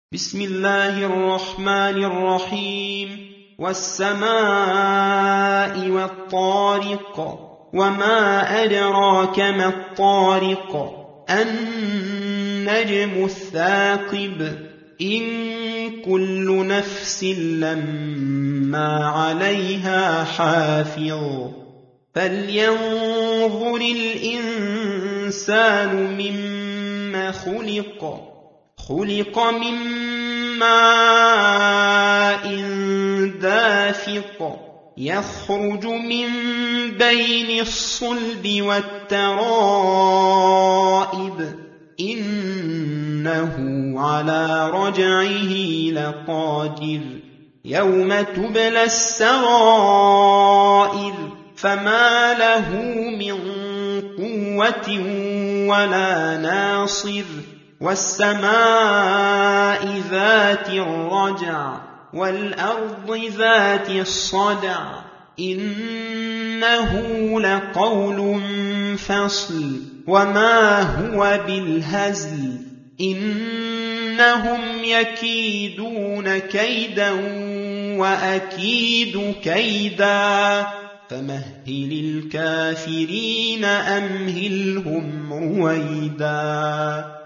بسم الله الرحمن الرحيم والسماء والطارق وما أدراك ما الطارق النجم الثاقب إن كل نفس لما عليها حافظ فلينظر الإنسان مما خلق من ماء دافق يخرج من بين الصلب والترائب إنه على رجعه لقادر يوم تبلى السرائر فما له من قوة ولا ناصر والسماء ذات الرجع والأرض ذات الصدع إنه لقول فصل وما هو بالهزل إنهم يكيدون كيدا وأكيد كيدا فمهل الكافرين أمهلهم رويدا